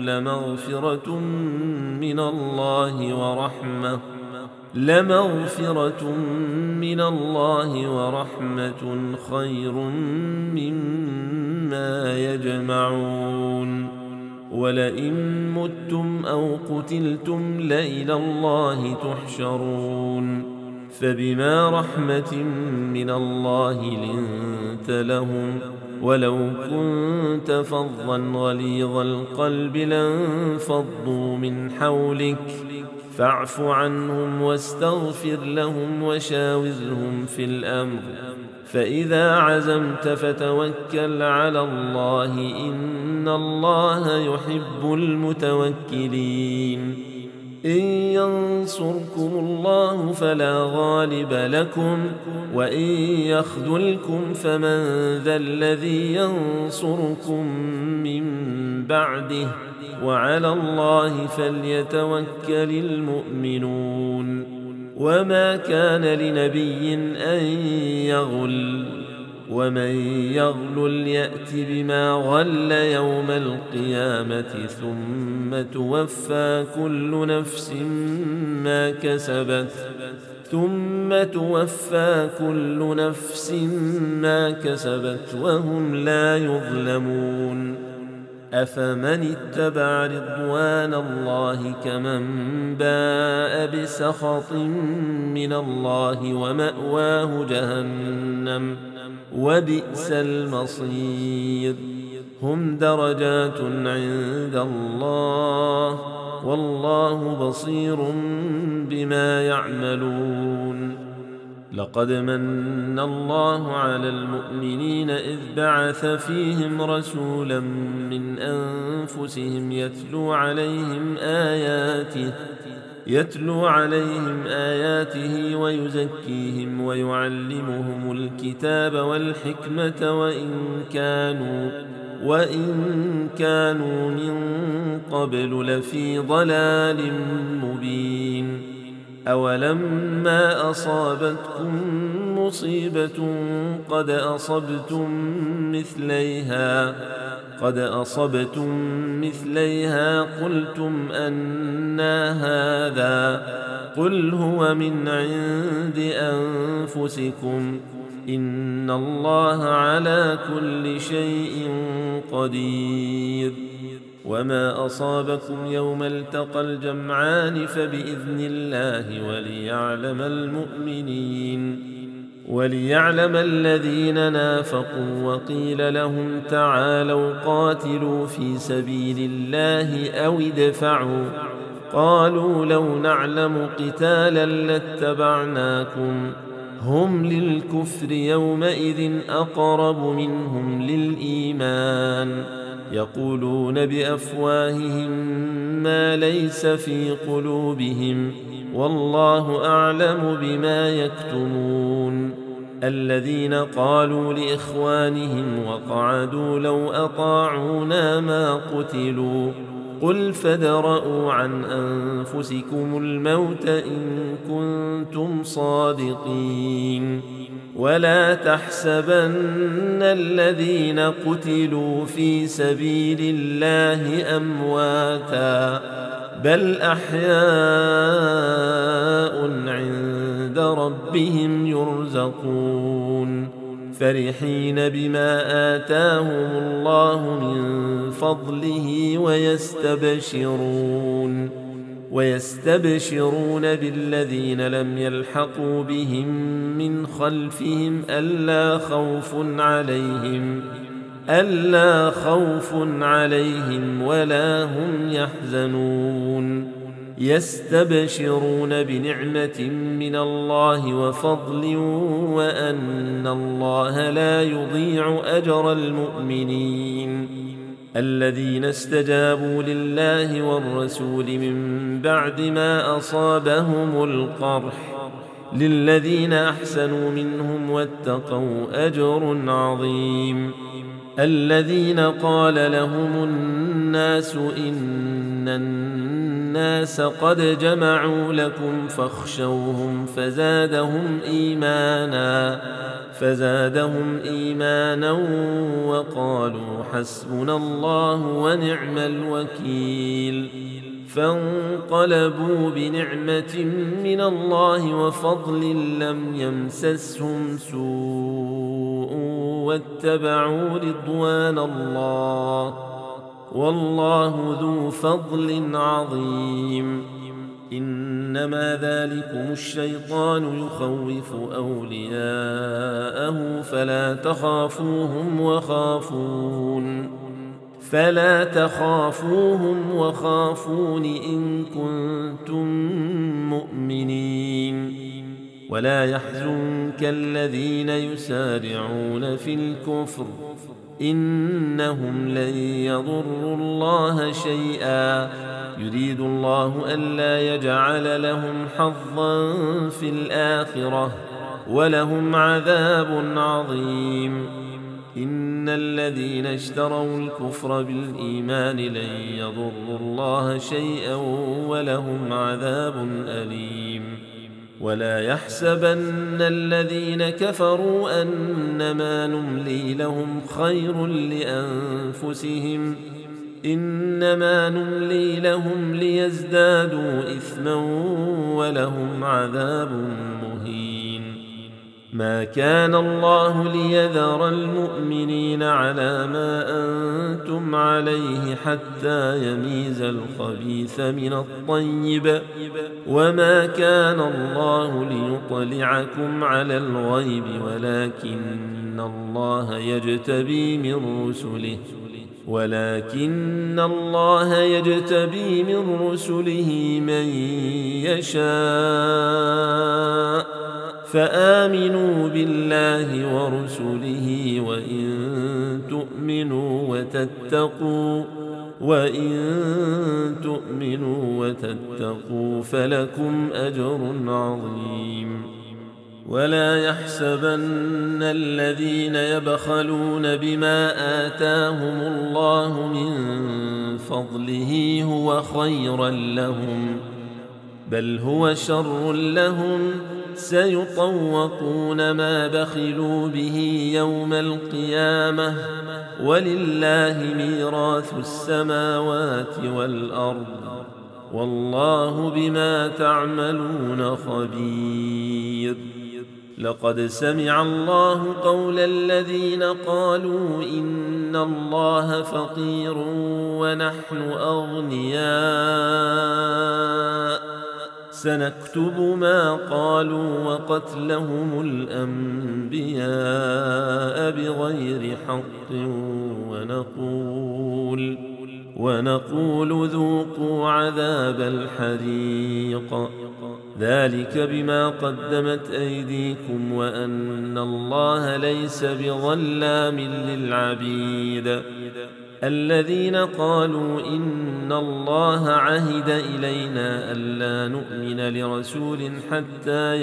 لمغفرة من الله ورحمة خير مما يجمعون ولئن متم أو قتلتم لإلى الله تحشرون فبما رحمة من الله لنت لهم ولو كنت فظا غليظ القلب لانفضوا من حولك فاعف عنهم واستغفر لهم وشاورهم في الأمر فإذا عزمت فتوكل على الله إن الله يحب المتوكلين إن ينصركم الله فلا غالب لكم وإن يخذلكم فمن ذا الذي ينصركم من بعده وعلى الله فليتوكل المؤمنون وما كان لنبي أن يغل ومن يغل يأت بما غل يوم القيامة ثم توفى كل نفس ما كسبت وهم لا يظلمون أفمن اتبع رضوان الله كمن باء بسخط من الله ومأواه جهنم وبئس المصير هم درجات عند الله والله بصير بما يعملون لقد من الله على المؤمنين إذ بعث فيهم رسولا من أنفسهم يتلو عليهم آياته ويزكيهم ويعلمهم الكتاب والحكمة وإن كانوا من قبل لفي ضلال مبين أولما أصابتكم مصيبة قد أصبتم مثليها قلتم أنى هذا قل هو من عند أنفسكم إن الله على كل شيء قدير وما أصابكم يوم التقى الجمعان فبإذن الله وليعلم الذين نافقوا وقيل لهم تعالوا قاتلوا في سبيل الله أو ادفعوا قالوا لو نعلم قتالا لاتبعناكم هم للكفر يومئذ أقرب منهم للإيمان يقولون بأفواههم ما ليس في قلوبهم والله أعلم بما يكتمون الذين قالوا لإخوانهم وقعدوا لو أطاعونا ما قتلوا قل فادرءوا عن أنفسكم الموت إن كنتم صادقين ولا تحسبن الذين قتلوا في سبيل الله أمواتا بل أحياء عند ربهم يرزقون فرحين بما آتاهم الله من فضله ويستبشرون بالذين لم يلحقوا بهم من خلفهم ألا خوف عليهم ولا هم يحزنون يستبشرون بنعمة من الله وفضل وأن الله لا يضيع أجر المؤمنين الذين استجابوا لله والرسول من بعد ما أصابهم القرح للذين أحسنوا منهم واتقوا أجر عظيم الذين قال لهم الناس إن الناس قد جمعوا لكم فاخشوهم فزادهم إيمانا وقالوا حسبنا الله ونعم الوكيل فانقلبوا بنعمة من الله وفضل لم يمسسهم سوء واتبعوا رضوان الله والله ذو فضل عظيم إنما ذلكم الشيطان يخوف أولياءه فلا تخافوهم وخافون إن كنتم مؤمنين ولا يحزنك الذين يسارعون في الكفر إنهم لن يضروا الله شيئا يريد الله ألا يجعل لهم حظا في الآخرة ولهم عذاب عظيم إن الذين اشتروا الكفر بالإيمان لن يضروا الله شيئا ولهم عذاب أليم ولا يحسبن الذين كفروا أنما نملي لهم خير لأنفسهم إنما نملي لهم ليزدادوا إثما ولهم عذاب مهين ما كان الله ليذر المؤمنين على ما أنتم عليه حتى يميز الخبيث من الطيب، وما كان الله ليطلعكم على الغيب ولكن الله يجتبي من رسله من يشاء، فآمنوا بالله ورسله وإن تؤمنوا وتتقوا فلكم أجر عظيم. ولا يحسبن الذين يبخلون بما آتاهم الله من فضله هو خيرا لهم، بل هو شر لهم، سيطوقون ما بخلوا به يوم القيامة، ولله ميراث السماوات والأرض، والله بما تعملون خبير. لقد سمع الله قول الذين قالوا إن الله فقير ونحن أغنياء، سنكتب ما قالوا وقتلهم الأنبياء بغير حق ونقول ذوقوا عذاب الحريق، ذلك بما قدمت أيديكم وأن الله ليس بظلام للعبيد. الذين قالوا إن الله عهد إلينا ألا نؤمن لرسول حتى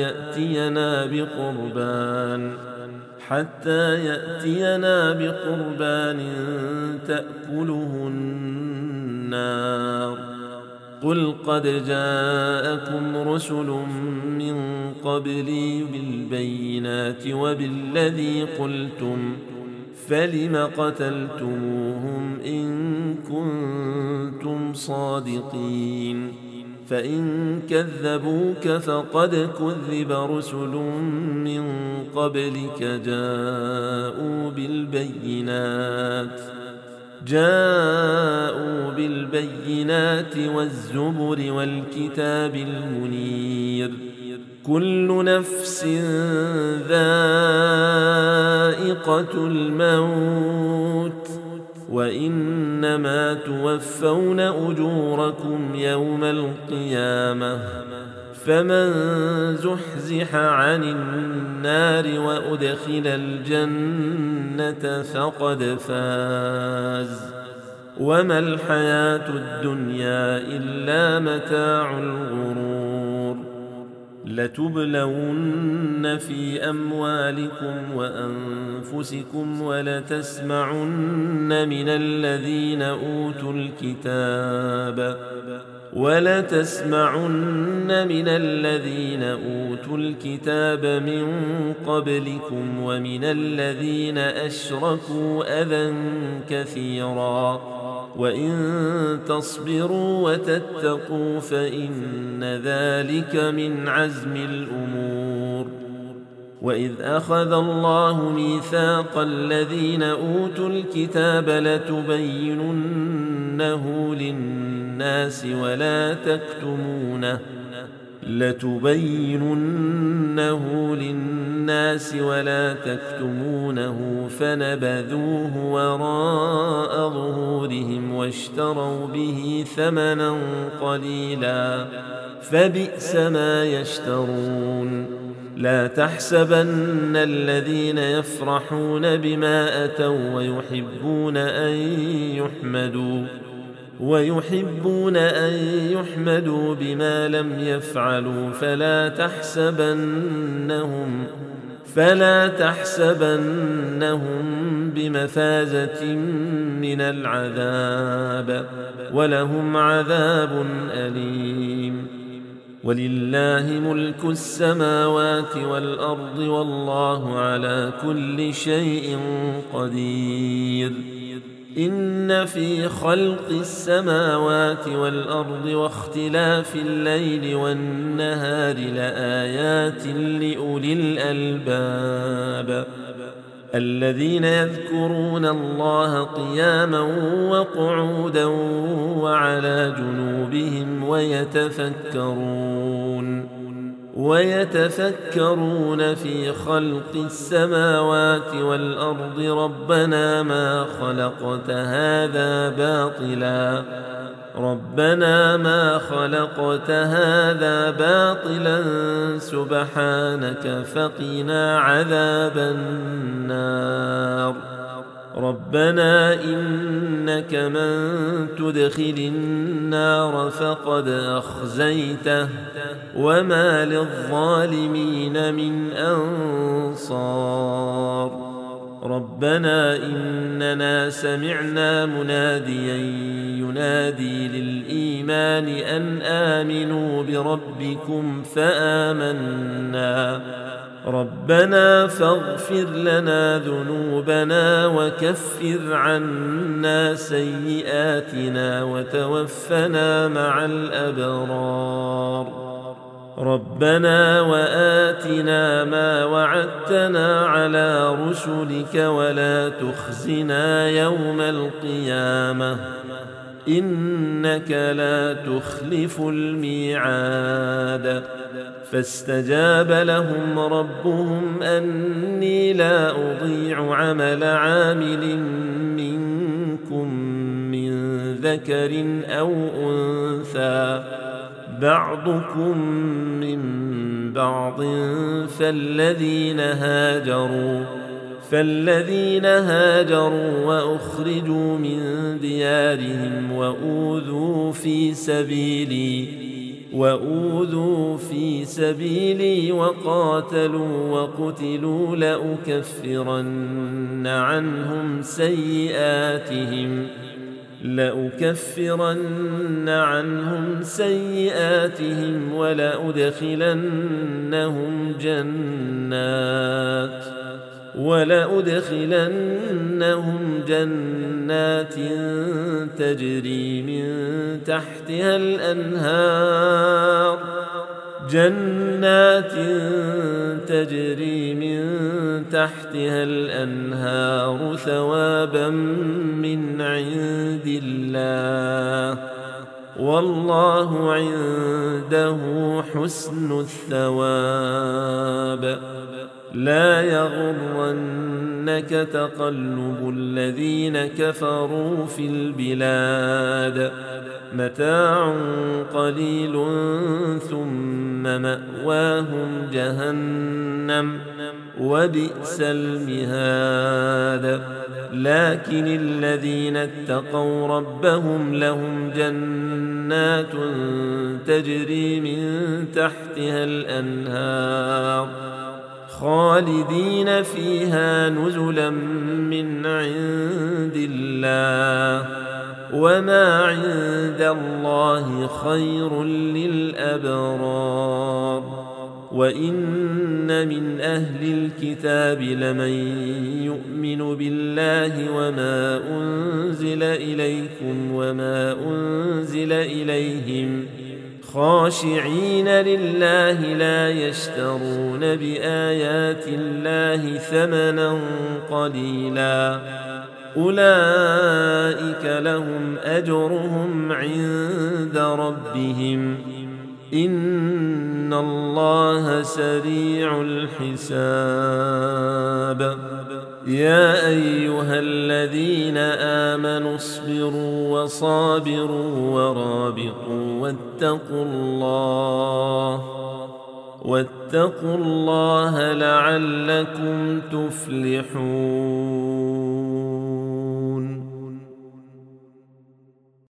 يأتينا بقربان تأكله النار، قل قد جاءكم رسل من قبلي بالبينات وبالذي قلتم، فلم قتلتموهم إن كنتم صادقين؟ فإن كذبوك فقد كذب رسل من قبلك جاءوا بالبينات والزبر والكتاب المنير، كل نفس ذائقة الموت، وإنما توفون أجوركم يوم القيامة، فمن زحزح عن النار وأدخل الجنة فقد فاز، وما الحياة الدنيا إلا متاع الغرور. لتبلون في أموالكم وأنفسكم ولتسمعن من الذين أوتوا الكتاب من قبلكم ومن الذين أشركوا أذى كثيرا، وإن تصبروا وتتقوا فإن ذلك من عزم الأمور. وإذ أخذ الله ميثاق الذين أوتوا الكتاب لتبيننه للناس ولا تكتمونه فنبذوه وراء ظهورهم واشتروا به ثمنا قليلا، فبئس ما يشترون. لا تحسبن الذين يفرحون بما أتوا ويحبون أن يحمدوا بما لم يفعلوا فلا تحسبنهم بمفازة من العذاب، ولهم عذاب أليم. ولله ملك السماوات والأرض، والله على كل شيء قدير. إن في خلق السماوات والأرض واختلاف الليل والنهار لآيات لأولي الألباب الذين يذكرون الله قياما وقعودا وعلى جنوبهم ويتفكرون في خلق السماوات والأرض ربنا ما خلقت هذا باطلا سبحانك فقنا عذاب النار ربنا إنك من تدخل النار فقد أخزيته وما للظالمين من أنصار ربنا إننا سمعنا مناديا ينادي للإيمان أن آمنوا بربكم فآمنا ربنا فاغفر لنا ذنوبنا وكفر عنا سيئاتنا وتوفنا مع الأبرار ربنا وآتنا ما وعدتنا على رسلك ولا تخزنا يوم القيامة إنك لا تخلف الميعاد فاستجاب لهم ربهم أني لا أضيع عمل عامل منكم من ذكر أو أنثى بعضكم من بعض فالذين هاجروا وأخرجوا من ديارهم وأوذوا في سبيلي وقاتلوا وقتلوا لأكفرن عنهم سيئاتهم ولأدخلنهم جنات تجري من تحتها الأنهار ثوابا من عند الله والله عنده حسن الثواب لا يغرنك تقلب الذين كفروا في البلاد متاع قليل ثم مأواهم جهنم وبئس المهاد لكن الذين اتقوا ربهم لهم جنات تجري من تحتها الأنهار خالدين فيها نزلا من عند الله وما عند الله خير للأبرار وإن من أهل الكتاب لمن يؤمن بالله وما أنزل إليكم وما أنزل إليهم خاشعين لله لا يشترون بآيات الله ثمنا قليلا أولئك لهم أجرهم عند ربهم إن الله سريع الحساب يا أيها الذين آمنوا اصبروا وصابروا ورابطوا واتقوا الله لعلكم تفلحون